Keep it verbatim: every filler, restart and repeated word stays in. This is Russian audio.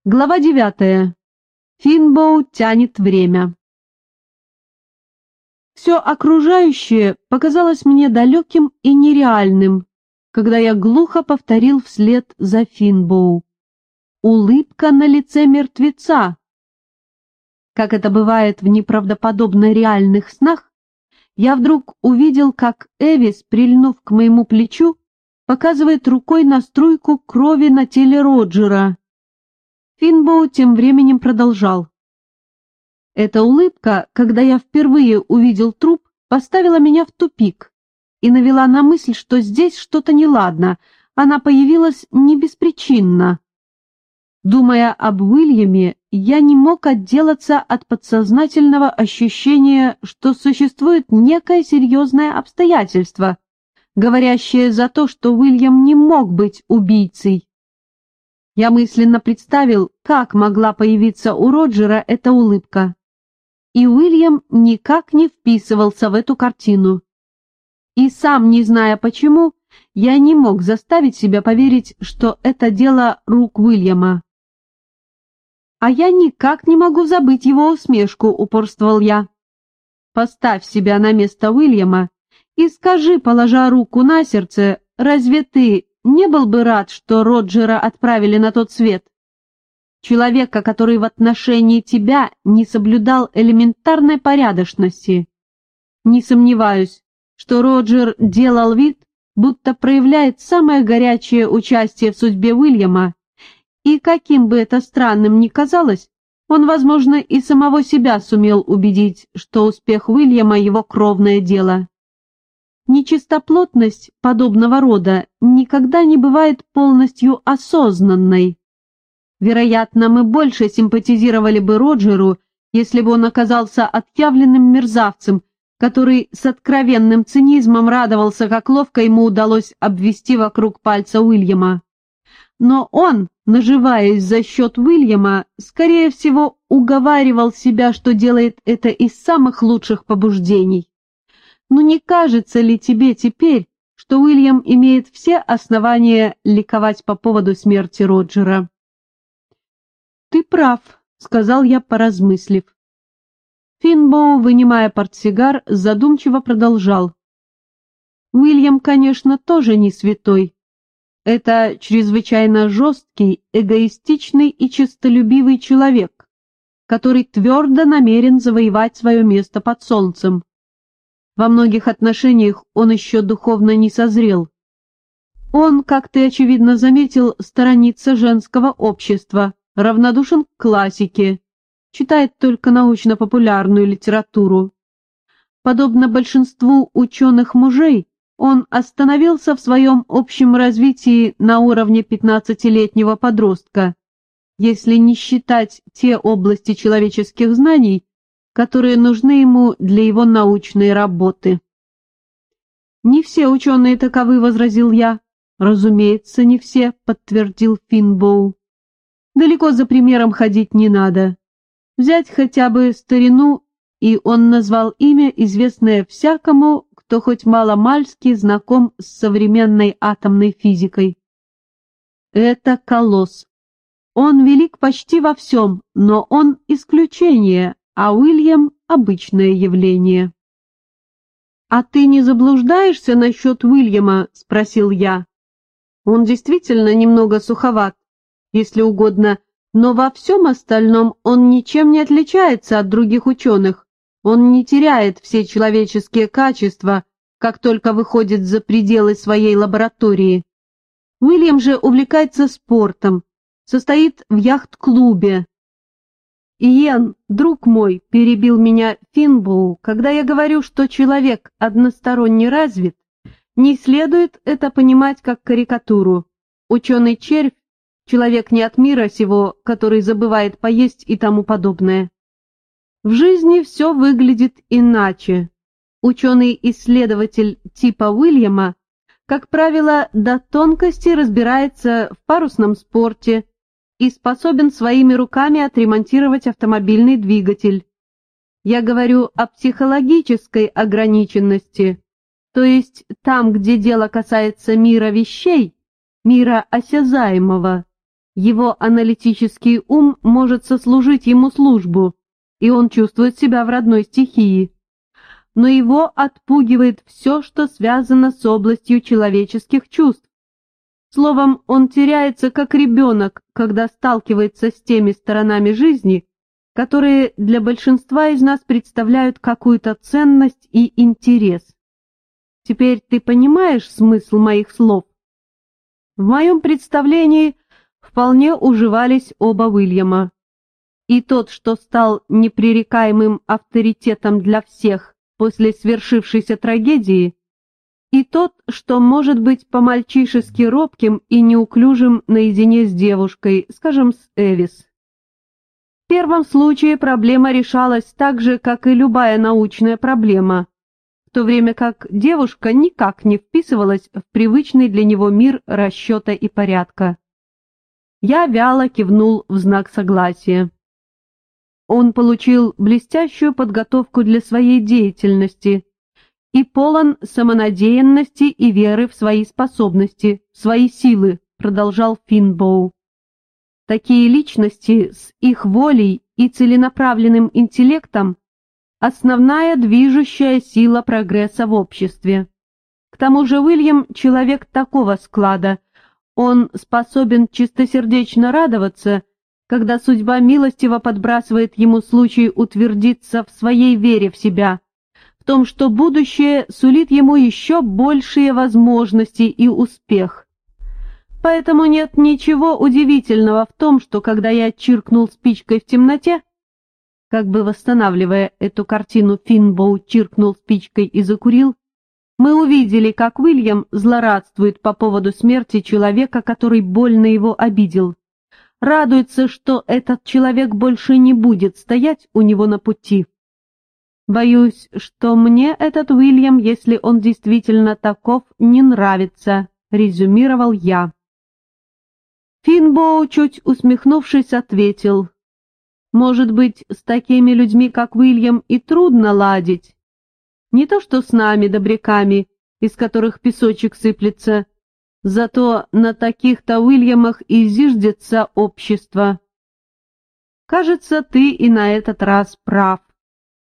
Глава девятая. Финбоу тянет время. Все окружающее показалось мне далеким и нереальным, когда я глухо повторил вслед за Финбоу. Улыбка на лице мертвеца. Как это бывает в неправдоподобно реальных снах, я вдруг увидел, как Эвис, прильнув к моему плечу, показывает рукой на струйку крови на теле Роджера. Финбоу тем временем продолжал. Эта улыбка, когда я впервые увидел труп, поставила меня в тупик и навела на мысль, что здесь что-то неладно. Она появилась не беспричинно. Думая об Уильяме, я не мог отделаться от подсознательного ощущения, что существует некое серьезное обстоятельство, говорящее за то, что Уильям не мог быть убийцей. Я мысленно представил, как могла появиться у Роджера эта улыбка. И Уильям никак не вписывался в эту картину. И сам, не зная почему, я не мог заставить себя поверить, что это дело рук Уильяма. «А я никак не могу забыть его усмешку», — упорствовал я. «Поставь себя на место Уильяма и скажи, положа руку на сердце, разве ты не был бы рад, что Роджера отправили на тот свет? Человека, который в отношении тебя не соблюдал элементарной порядочности. Не сомневаюсь, что Роджер делал вид, будто проявляет самое горячее участие в судьбе Уильяма, и каким бы это странным ни казалось, он, возможно, и самого себя сумел убедить, что успех Уильяма — его кровное дело. Нечистоплотность подобного рода никогда не бывает полностью осознанной. Вероятно, мы больше симпатизировали бы Роджеру, если бы он оказался отъявленным мерзавцем, который с откровенным цинизмом радовался, как ловко ему удалось обвести вокруг пальца Уильяма. Но он, наживаясь за счет Уильяма, скорее всего, уговаривал себя, что делает это из самых лучших побуждений. Но не кажется ли тебе теперь, что Уильям имеет все основания ликовать по поводу смерти Роджера? «Ты прав», — сказал я, поразмыслив. Финбоу, вынимая портсигар, задумчиво продолжал. «Уильям, конечно, тоже не святой. Это чрезвычайно жесткий, эгоистичный и честолюбивый человек, который твердо намерен завоевать свое место под солнцем. Во многих отношениях он еще духовно не созрел. Он, как ты, очевидно, заметил, сторонится женского общества, равнодушен к классике, читает только научно-популярную литературу. Подобно большинству ученых-мужей, он остановился в своем общем развитии на уровне пятнадцатилетнего подростка, если не считать те области человеческих знаний, которые нужны ему для его научной работы. «Не все ученые таковы», — возразил я. «Разумеется, не все», — подтвердил Финбоу. «Далеко за примером ходить не надо. Взять хотя бы старину», и он назвал имя, известное всякому, кто хоть мало-мальски знаком с современной атомной физикой. Это колосс. Он велик почти во всем, но он исключение, а Уильям — обычное явление. «А ты не заблуждаешься насчет Уильяма?» — спросил я. «Он действительно немного суховат, если угодно, но во всем остальном он ничем не отличается от других ученых. Он не теряет все человеческие качества, как только выходит за пределы своей лаборатории. Уильям же увлекается спортом, состоит в яхт-клубе». «Иен, друг мой», — перебил меня Финбоу, «когда я говорю, что человек односторонне развит, не следует это понимать как карикатуру. Ученый-червь — человек не от мира сего, который забывает поесть и тому подобное. В жизни все выглядит иначе. Ученый-исследователь типа Уильяма, как правило, до тонкости разбирается в парусном спорте и способен своими руками отремонтировать автомобильный двигатель. Я говорю о психологической ограниченности, то есть там, где дело касается мира вещей, мира осязаемого, Его аналитический ум может сослужить ему службу, и он чувствует себя в родной стихии. Но его отпугивает все, что связано с областью человеческих чувств. Словом, он теряется как ребенок, когда сталкивается с теми сторонами жизни, которые для большинства из нас представляют какую-то ценность и интерес. Теперь ты понимаешь смысл моих слов? В моем представлении вполне уживались оба Уильяма. И тот, что стал непререкаемым авторитетом для всех после свершившейся трагедии, и тот, что может быть по-мальчишески робким и неуклюжим наедине с девушкой, скажем, с Эвис. В первом случае проблема решалась так же, как и любая научная проблема, в то время как девушка никак не вписывалась в привычный для него мир расчета и порядка. Я вяло кивнул в знак согласия. Он получил блестящую подготовку для своей деятельности и полон самонадеянности и веры в свои способности, в свои силы, продолжал Финбоу. Такие личности с их волей и целенаправленным интеллектом – основная движущая сила прогресса в обществе. К тому же Уильям – человек такого склада, он способен чистосердечно радоваться, когда судьба милостиво подбрасывает ему случай утвердиться в своей вере в себя, в том, что будущее сулит ему еще большие возможности и успех. Поэтому нет ничего удивительного в том, что когда я чиркнул спичкой в темноте, как бы восстанавливая эту картину, Финбоу чиркнул спичкой и закурил, мы увидели, как Уильям злорадствует по поводу смерти человека, который больно его обидел. Радуется, что этот человек больше не будет стоять у него на пути. Боюсь, что мне этот Уильям, если он действительно таков, не нравится, резюмировал я. Финбоу, чуть усмехнувшись, ответил: «Может быть, с такими людьми, как Уильям, и трудно ладить. Не то что с нами, добряками, из которых песочек сыплется, зато на таких-то Уильямах и зиждется общество. Кажется, ты и на этот раз прав».